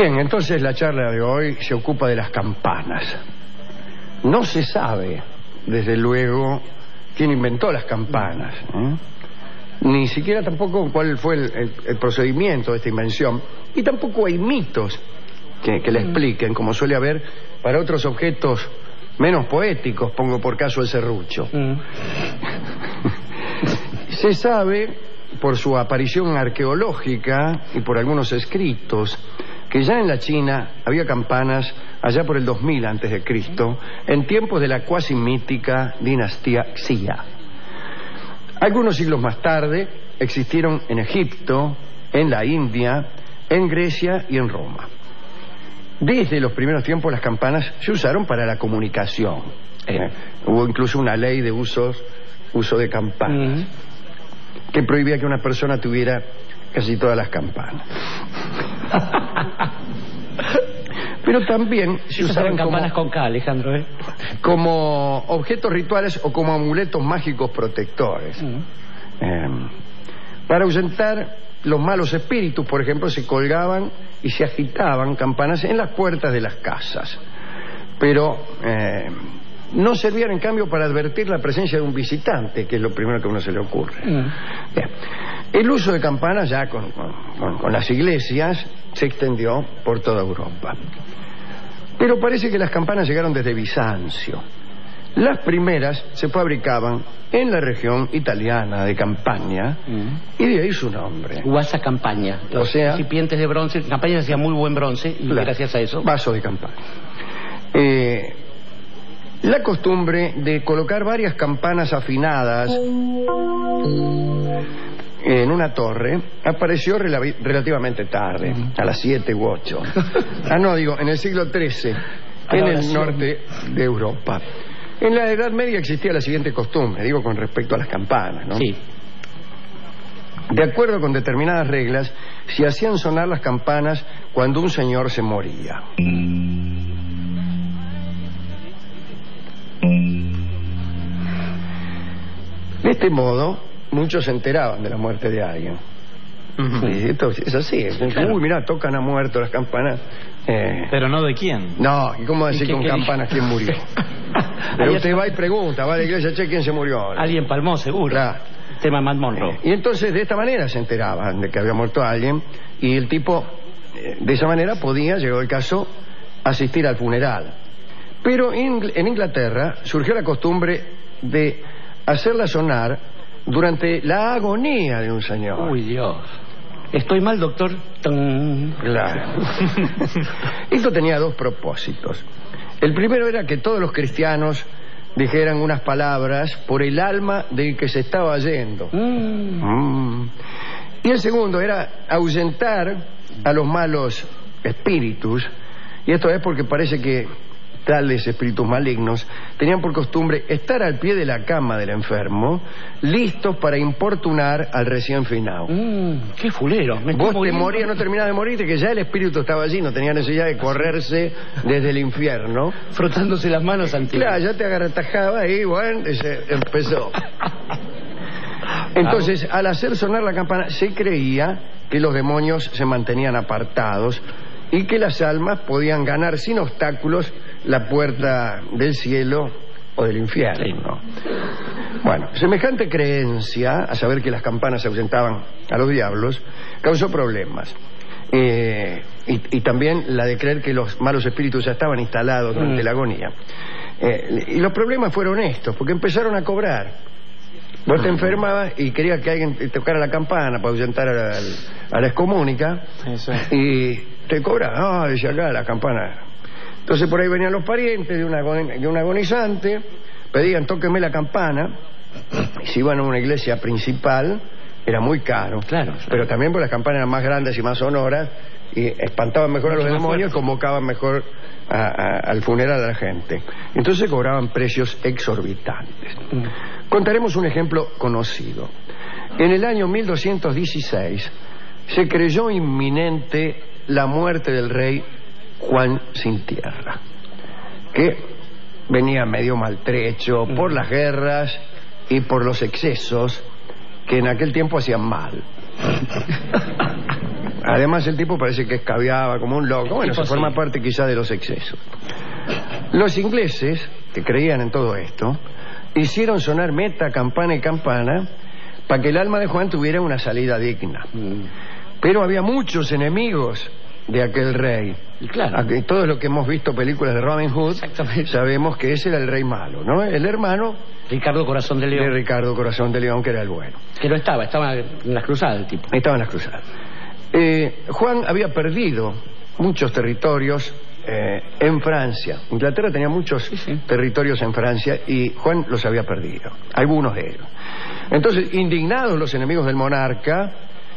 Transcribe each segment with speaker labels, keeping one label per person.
Speaker 1: Bien, entonces la charla de hoy se ocupa de las campanas. No se sabe, desde luego, quién inventó las campanas, ni siquiera tampoco cuál fue el procedimiento de esta invención, y tampoco hay mitos que la expliquen, como suele haber para otros objetos menos poéticos, pongo por caso el serrucho. Se sabe, por su aparición arqueológica y por algunos escritos, que ya en la China había campanas allá por el 2000 a.C., en tiempos de la cuasi mítica dinastía Xia. Algunos siglos más tarde existieron en Egipto, en la India, en Grecia y en Roma. Desde los primeros tiempos las campanas se usaron para la comunicación. Hubo incluso una ley de uso de campanas que prohibía que una persona tuviera casi todas las campanas. Pero también se usaban
Speaker 2: campanas con K, Alejandro,
Speaker 1: como objetos rituales o como amuletos mágicos protectores. Para ahuyentar los malos espíritus, por ejemplo, se colgaban y se agitaban campanas en las puertas de las casas. Pero no servían, en cambio, para advertir la presencia de un visitante, que es lo primero que a uno se le ocurre. Bien. El uso de campanas ya con las iglesias se extendió por toda Europa. Pero parece que las campanas llegaron desde Bizancio. Las primeras se fabricaban en la región italiana de Campania y de ahí su nombre.
Speaker 2: Guasa Campania.
Speaker 1: O sea,
Speaker 2: recipientes de bronce. Campania hacía muy buen bronce y gracias a eso.
Speaker 1: Vaso de campana. La costumbre de colocar varias campanas afinadas en una torre apareció relativamente tarde, a las 7 u 8. En el siglo XIII, en el norte de Europa. En la Edad Media existía la siguiente costumbre, digo con respecto a las campanas, ¿no?
Speaker 2: Sí.
Speaker 1: De acuerdo con determinadas reglas, se hacían sonar las campanas cuando un señor se moría. De este modo, muchos se enteraban de la muerte de alguien. Y esto es así. Claro. Uy, mirá, tocan a muerto las campanas.
Speaker 3: Pero no de quién.
Speaker 1: No, ¿y cómo decir con campanas quién murió? Pero usted va y pregunta, va a la iglesia, che, ¿quién se murió ahora?
Speaker 2: Alguien palmó, seguro.
Speaker 1: Claro.
Speaker 2: Tema Matt Monroe.
Speaker 1: Y entonces de esta manera se enteraban de que había muerto alguien y el tipo, de esa manera podía, llegó el caso, asistir al funeral. Pero en Inglaterra surgió la costumbre de hacerla sonar durante la agonía de un señor.
Speaker 2: Uy, Dios. ¿Estoy mal, doctor?
Speaker 1: Claro. Esto tenía dos propósitos. El primero era que todos los cristianos dijeran unas palabras por el alma del que se estaba yendo. Y el segundo era ahuyentar a los malos espíritus. Y esto es porque parece que tales espíritus malignos tenían por costumbre estar al pie de la cama del enfermo, listos para importunar al recién finado.
Speaker 2: ¡Qué fulero!
Speaker 1: Vos te morías, no terminabas de morirte, que ya el espíritu estaba allí, no tenía necesidad de correrse desde el infierno.
Speaker 2: Frotándose las manos ante...
Speaker 1: Claro, ya te agarratajaba y bueno, y se empezó. Entonces, al hacer sonar la campana, se creía que los demonios se mantenían apartados y que las almas podían ganar sin obstáculos la puerta del cielo o del infierno. Bueno, semejante creencia, a saber que las campanas ahuyentaban a los diablos, causó problemas. Y también la de creer que los malos espíritus ya estaban instalados durante la agonía. Y los problemas fueron estos, porque empezaron a cobrar. Vos te enfermabas y querías que alguien te tocara la campana para ahuyentar a la excomúnica. Y te cobraba, decía acá la campana. Entonces por ahí venían los parientes de un agonizante, pedían tóqueme la campana, y si iban a una iglesia principal era muy caro.
Speaker 2: Claro.
Speaker 1: Pero también porque las campanas eran más grandes y más sonoras y espantaban mejor a los demonios, convocaban mejor al funeral a la gente. Entonces cobraban precios exorbitantes. Contaremos un ejemplo conocido. En el año 1216 se creyó inminente la muerte del rey Juan sin tierra, que venía medio maltrecho por las guerras y por los excesos que en aquel tiempo hacían mal. Además, el tipo parece que escabiaba como un loco. Bueno, eso forma parte quizá de los excesos. Los ingleses, que creían en todo esto, hicieron sonar meta, campana y campana para que el alma de Juan tuviera una salida digna. Pero había muchos enemigos de aquel rey.
Speaker 2: Y claro.
Speaker 1: Todos los que hemos visto películas de Robin Hood sabemos que ese era el rey malo, ¿no? El hermano
Speaker 2: Ricardo Corazón de León.
Speaker 1: de Ricardo Corazón de León, que era el bueno.
Speaker 2: Que no estaba en las cruzadas el tipo.
Speaker 1: Estaba en las cruzadas. Juan había perdido muchos territorios en Francia. Inglaterra tenía muchos territorios en Francia y Juan los había perdido, algunos de ellos. Entonces, indignados los enemigos del monarca,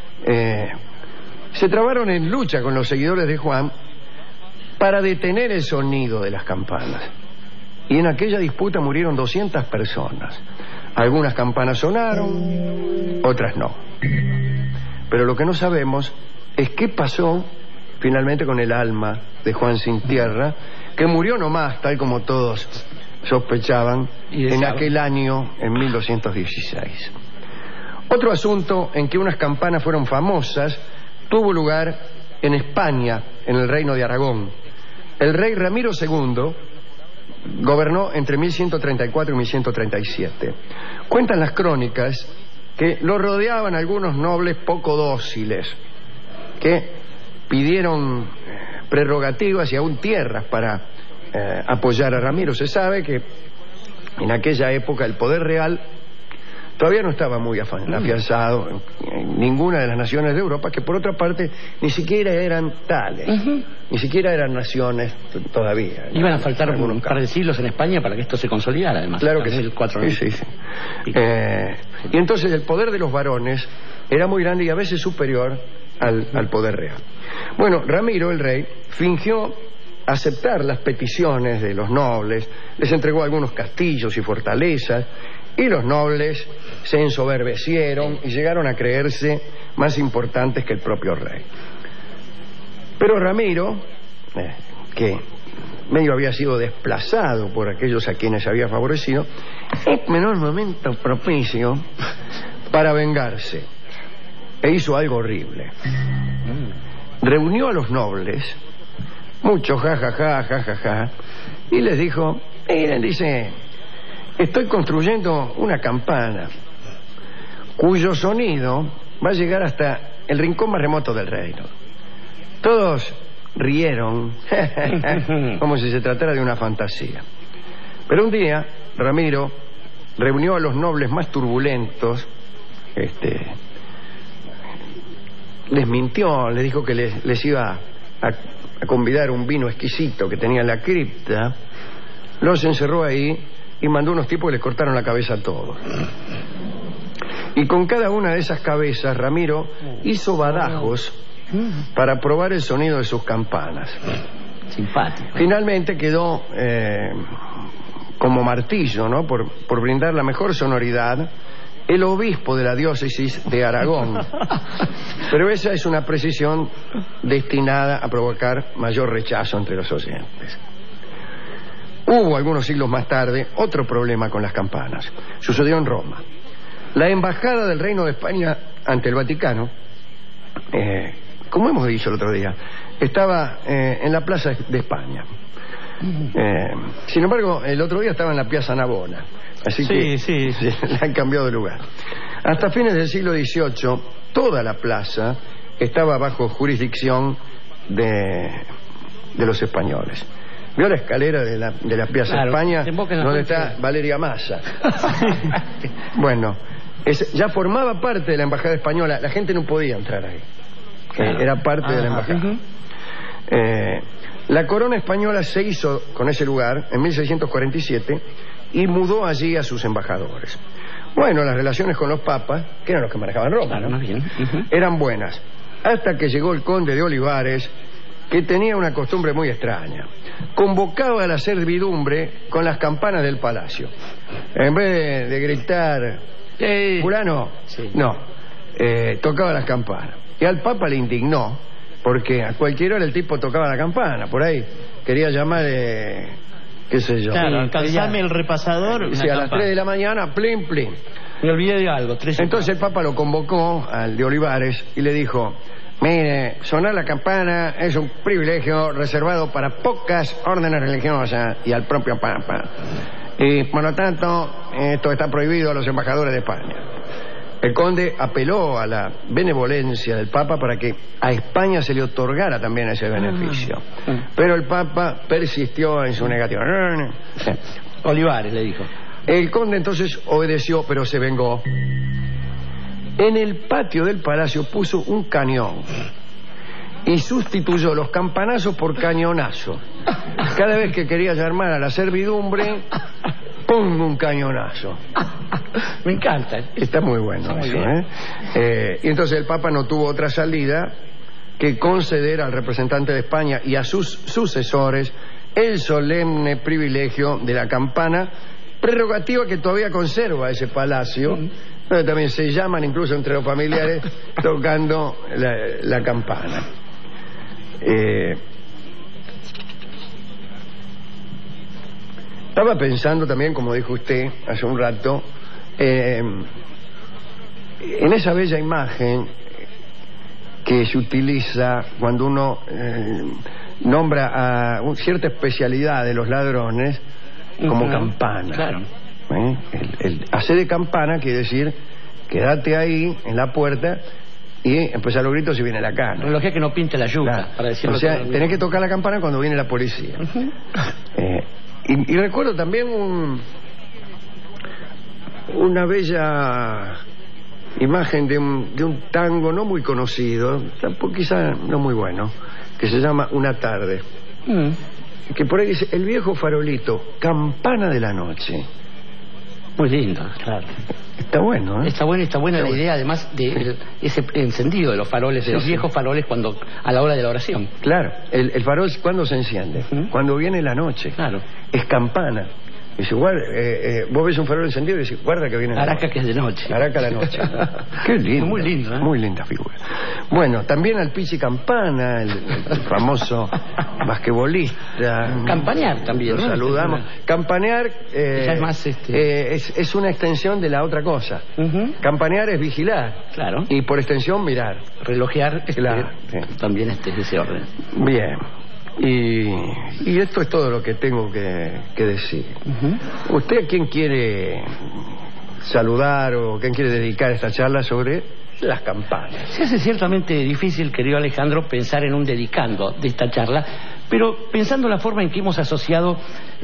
Speaker 1: se trabaron en lucha con los seguidores de Juan para detener el sonido de las campanas. Y en aquella disputa murieron 200 personas. Algunas campanas sonaron, otras no. Pero lo que no sabemos es qué pasó finalmente con el alma de Juan Sin Tierra, que murió nomás, tal como todos sospechaban, en aquel año, en 1216. Otro asunto en que unas campanas fueron famosas tuvo lugar en España, en el reino de Aragón. El rey Ramiro II gobernó entre 1134 y 1137. Cuentan las crónicas que lo rodeaban algunos nobles poco dóciles, que pidieron prerrogativas y aún tierras para apoyar a Ramiro. Se sabe que en aquella época el poder real todavía no estaba muy afianzado en ninguna de las naciones de Europa, que por otra parte ni siquiera eran tales, ni siquiera eran naciones todavía.
Speaker 2: Iban a faltar un par de siglos en España para que esto se consolidara, además.
Speaker 1: Claro que sí. Y entonces el poder de los varones era muy grande y a veces superior al poder real. Bueno, Ramiro, el rey, fingió aceptar las peticiones de los nobles, les entregó algunos castillos y fortalezas, y los nobles se ensoberbecieron y llegaron a creerse más importantes que el propio rey. Pero Ramiro, que medio había sido desplazado por aquellos a quienes había favorecido, es menor momento propicio para vengarse, e hizo algo horrible. Reunió a los nobles, muchos jajaja, y les dijo, miren, dice, estoy construyendo una campana cuyo sonido va a llegar hasta el rincón más remoto del reino. Todos rieron como si se tratara de una fantasía. Pero un día Ramiro reunió a los nobles más turbulentos, les mintió, les dijo que les iba a convidar un vino exquisito que tenía en la cripta, los encerró ahí y mandó unos tipos que les cortaron la cabeza a todos. Y con cada una de esas cabezas Ramiro hizo badajos para probar el sonido de sus campanas.
Speaker 2: Simpático.
Speaker 1: Finalmente quedó como martillo, ¿no? Por brindar la mejor sonoridad, el obispo de la diócesis de Aragón. Pero esa es una precisión destinada a provocar mayor rechazo entre los oyentes. Hubo algunos siglos más tarde otro problema con las campanas. Sucedió en Roma. La embajada del Reino de España ante el Vaticano, como hemos dicho el otro día, estaba en la Plaza de España. Sin embargo, el otro día estaba en la Piazza Navona. Así que le han cambiado de lugar. Hasta fines del siglo XVIII, toda la plaza estaba bajo jurisdicción de los españoles. ¿Vio la escalera de la Piazza España? Donde está Valeria Massa. Bueno, ya formaba parte de la embajada española. La gente no podía entrar ahí. Era parte de la embajada. La corona española se hizo con ese lugar en 1647 y mudó allí a sus embajadores. Bueno, las relaciones con los papas, que eran los que manejaban Roma, ¿no? Eran buenas, hasta que llegó el conde de Olivares, que tenía una costumbre muy extraña. Convocaba a la servidumbre con las campanas del palacio. En vez de gritar, fulano, no, tocaba las campanas. Y al papa le indignó, porque a cualquier hora el tipo tocaba la campana, por ahí quería llamar, qué sé yo.
Speaker 3: Claro, alcanzame el repasador.
Speaker 1: Y a las 3 de la mañana, plin, plin.
Speaker 2: Me olvidé de algo.
Speaker 1: Entonces el papa lo convocó al de Olivares y le dijo, Mire, sonar la campana es un privilegio reservado para pocas órdenes religiosas y al propio Papa. Y por lo tanto, esto está prohibido a los embajadores de España. El conde apeló a la benevolencia del Papa para que a España se le otorgara también ese beneficio. Pero el Papa persistió en su negativa.
Speaker 2: Olivares le dijo.
Speaker 1: El conde entonces obedeció, pero se vengó. En el patio del palacio puso un cañón y sustituyó los campanazos por cañonazo. Cada vez que quería llamar a la servidumbre, ¡pum! Un cañonazo.
Speaker 2: Me encanta.
Speaker 1: Está muy bueno
Speaker 2: está
Speaker 1: eso,
Speaker 2: muy
Speaker 1: Y entonces el Papa no tuvo otra salida que conceder al representante de España y a sus sucesores el solemne privilegio de la campana, prerrogativa que todavía conserva ese palacio, donde también se llaman incluso entre los familiares tocando la campana. Estaba pensando también, como dijo usted hace un rato, en esa bella imagen que se utiliza cuando uno nombra a cierta especialidad de los ladrones como campana.
Speaker 2: Claro.
Speaker 1: El hacer de campana quiere decir quédate ahí en la puerta y empezar los gritos si viene la cana.
Speaker 2: Relojé que no pinte la yuca,
Speaker 1: Claro.
Speaker 2: para decirlo.
Speaker 1: O sea, tenés que tocar la campana cuando viene la policía. Y recuerdo también una bella imagen de un tango no muy conocido, tampoco quizá no muy bueno, que se llama Una tarde. Que por ahí dice, el viejo farolito, campana de la noche.
Speaker 2: Muy lindo, claro.
Speaker 1: Está bueno, ¿eh?
Speaker 2: Está buena la idea, además de ese encendido de los faroles, de los viejos faroles cuando a la hora de la oración.
Speaker 1: Claro, el farol, ¿cuándo se enciende? Cuando viene la noche.
Speaker 2: Claro.
Speaker 1: Es campana. Dice, vos ves un farol encendido y dices, guarda que viene la
Speaker 2: Araca,
Speaker 1: noche.
Speaker 2: que es de noche.
Speaker 1: Araca la noche. Qué lindo.
Speaker 2: Muy lindo, ¿eh?
Speaker 1: Muy linda figura. Bueno, también al Pichi Campana, el famoso basquetbolista.
Speaker 2: Campanear también,
Speaker 1: Lo
Speaker 2: ¿no?
Speaker 1: saludamos. Campanear
Speaker 2: Ya es más,
Speaker 1: es una extensión de la otra cosa. Campanear es vigilar.
Speaker 2: Claro.
Speaker 1: Y por extensión mirar.
Speaker 2: Relojear
Speaker 1: Claro, sí.
Speaker 2: también es de ese orden.
Speaker 1: Bien. Y esto es todo lo que tengo que decir. ¿Usted a quién quiere saludar o quién quiere dedicar esta charla sobre las campanas?
Speaker 2: Se hace ciertamente difícil, querido Alejandro, pensar en un dedicando de esta charla, pero pensando la forma en que hemos asociado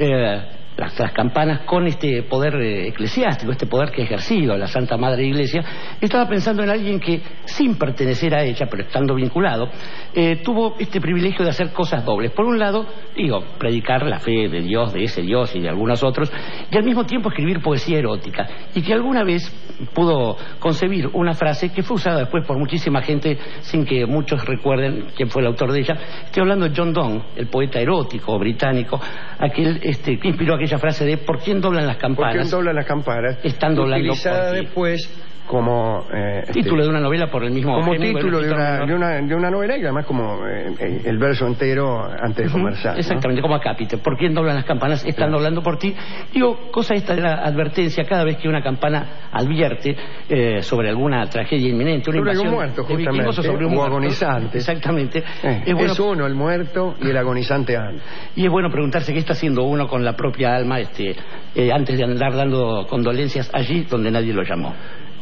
Speaker 2: las campanas con este poder eclesiástico, este poder que ha ejercido la Santa Madre Iglesia, estaba pensando en alguien que, sin pertenecer a ella, pero estando vinculado, tuvo este privilegio de hacer cosas dobles. Por un lado, predicar la fe de Dios, de ese Dios y de algunos otros, y al mismo tiempo escribir poesía erótica, y que alguna vez pudo concebir una frase que fue usada después por muchísima gente sin que muchos recuerden quién fue el autor de ella. Estoy hablando de John Donne, el poeta erótico británico, aquel que inspiró aquella frase de ¿por quién doblan las campanas?
Speaker 1: ¿Por quién doblan las campanas?
Speaker 2: Están doblando
Speaker 1: utilizada
Speaker 2: por ti.
Speaker 1: Después como
Speaker 2: título de una novela por el mismo
Speaker 1: como
Speaker 2: género,
Speaker 1: título de una novela y además como el verso entero antes de conversar, ¿no?
Speaker 2: Exactamente, como acápite. ¿Por quién doblan las campanas? Están doblando por ti. Cosa esta de la advertencia cada vez que una campana advierte sobre alguna tragedia inminente, una
Speaker 1: sobre
Speaker 2: invasión
Speaker 1: un muerto,
Speaker 2: de vikingos o
Speaker 1: justamente,
Speaker 2: sobre un
Speaker 1: o
Speaker 2: muerto.
Speaker 1: agonizante.
Speaker 2: Exactamente.
Speaker 1: Es uno el muerto y el agonizante antes.
Speaker 2: Y es bueno preguntarse qué está haciendo uno con la propia alma antes de andar dando condolencias allí donde nadie lo llamó.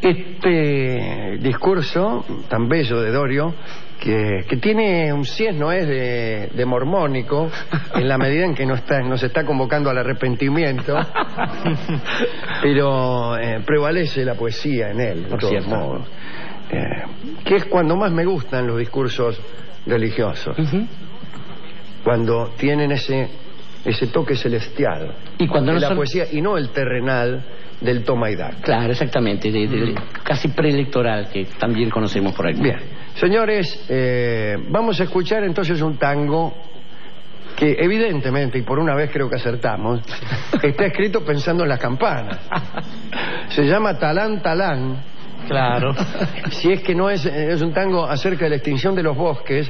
Speaker 1: Este discurso tan bello de Dorio, que tiene un si es no es de mormónico, en la medida en que nos está convocando al arrepentimiento, pero prevalece la poesía en él, de todos modos. Que es cuando más me gustan los discursos religiosos, cuando tienen ese toque celestial
Speaker 2: y cuando
Speaker 1: de
Speaker 2: no
Speaker 1: la
Speaker 2: son...
Speaker 1: poesía y no el terrenal del toma y daca.
Speaker 2: Claro, exactamente, casi preelectoral, que también conocemos por aquí.
Speaker 1: Bien, señores, vamos a escuchar entonces un tango que evidentemente, y por una vez creo que acertamos, está escrito pensando en las campanas. Se llama Talán Talán.
Speaker 2: Claro.
Speaker 1: Si es que no es un tango acerca de la extinción de los bosques,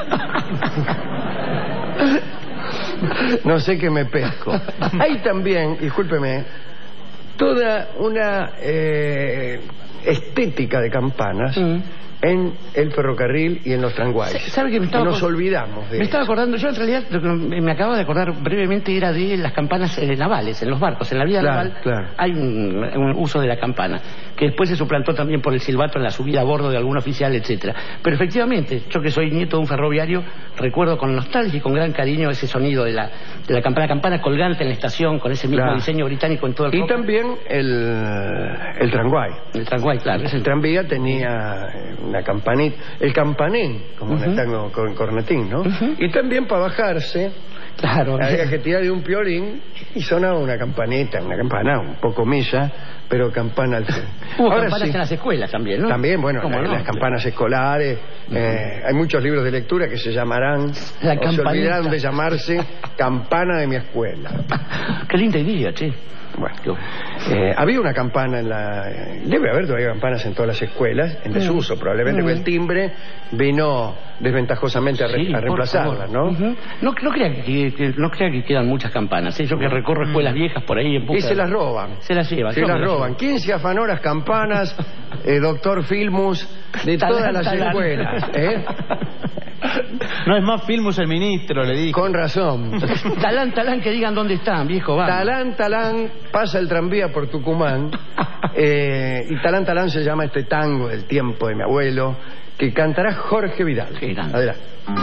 Speaker 1: no sé qué me pesco. Hay también, discúlpeme, toda una estética de campanas en el ferrocarril y en los tranvías.
Speaker 2: ¿Sabe que
Speaker 1: nos olvidamos de
Speaker 2: Me estaba acordando, yo en realidad lo que me acabo de acordar brevemente era de las campanas navales, en los barcos. En la vida naval hay un uso de la campana, que después se suplantó también por el silbato en la subida a bordo de algún oficial, etcétera. Pero efectivamente, yo que soy nieto de un ferroviario, recuerdo con nostalgia y con gran cariño ese sonido de la campana colgante en la estación, con ese mismo diseño británico en todo el
Speaker 1: Y también el tranguay.
Speaker 2: El tranguay, claro.
Speaker 1: El tranvía tenía una campanita, el campanín, como en el tango con cornetín, ¿no? Y también para bajarse, había que tirar de un piolín y sonaba una campanita, una campana un poco milla, pero campana al fin.
Speaker 2: Hubo campanas en las escuelas también, ¿no?
Speaker 1: También, bueno, las campanas escolares. Hay muchos libros de lectura que se llamarán, o se olvidaron de llamarse Campana de mi escuela.
Speaker 2: Qué linda idea, che.
Speaker 1: Bueno, había una campana debe haber todavía campanas en todas las escuelas, en desuso probablemente, porque el timbre vino desventajosamente a reemplazarla, ¿no?
Speaker 2: No crea que quedan muchas campanas. Yo que recorro escuelas viejas por ahí en Puca.
Speaker 1: Y se las roban.
Speaker 2: Se las llevan.
Speaker 1: Se las roban. ¿Quién se afanó las campanas, doctor Filmus, de todas las escuelas?
Speaker 3: No es más Filmus el ministro, le dije.
Speaker 1: Con razón.
Speaker 2: Talán, que digan dónde están, viejo, vamos.
Speaker 1: Talán, pasa el tranvía por Tucumán. Y Talán se llama este tango del tiempo de mi abuelo, que cantará Jorge Vidal. Adelante.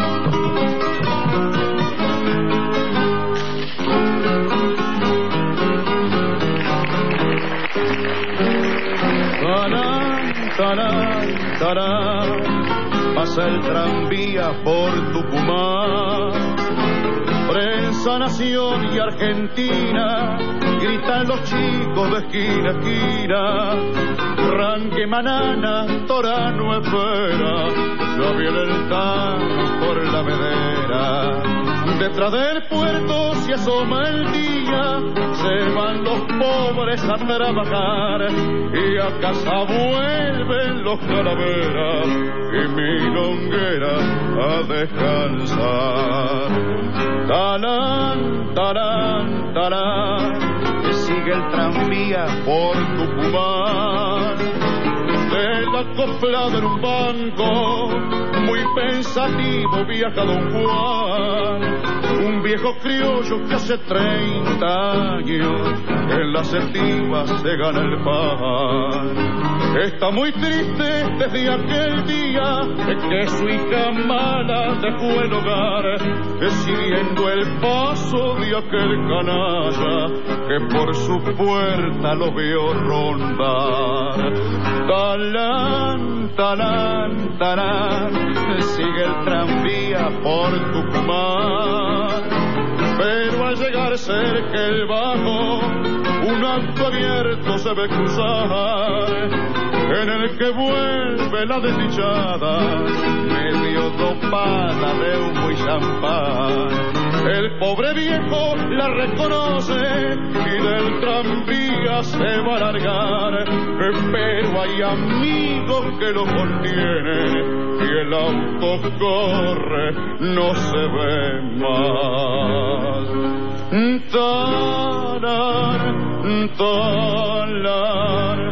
Speaker 4: Tarán, tarán, pasa el tranvía por Tucumán. Prensa, Nación y Argentina, gritan los chicos de esquina a esquina. Ranque, Manana, Torano espera, ya viene el tan por la vedera. Detrás del puerto se asoma el día, se van los pobres a trabajar y a casa vuelven los calaveras y milonguera a descansar. Talán, tarán, tarán, que sigue el tranvía por Tucumán. De la copla de un banco, muy pensativo viaja don Juan, un viejo criollo que hace 30 años en las estivas se gana el pan. Está muy triste desde aquel día que su hija mala dejó el hogar, siguiendo el paso de aquel canalla que por su puerta lo vio rondar. Talán, talán, talán, sigue el tranvía por Tucumán, pero al llegar cerca el bajo, un acto abierto se ve cruzar, en el que vuelve la desdichada, medio dopada de humo y champán. El pobre viejo la reconoce y del tranvía se va a largar, pero hay amigos que lo contienen y el auto corre, no se ve más. Talar, talar,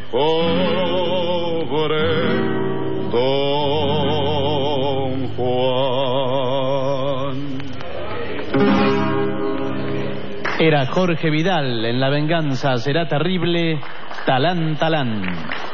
Speaker 4: pobre don Juan.
Speaker 3: Era Jorge Vidal en La venganza será terrible. Talán, talán.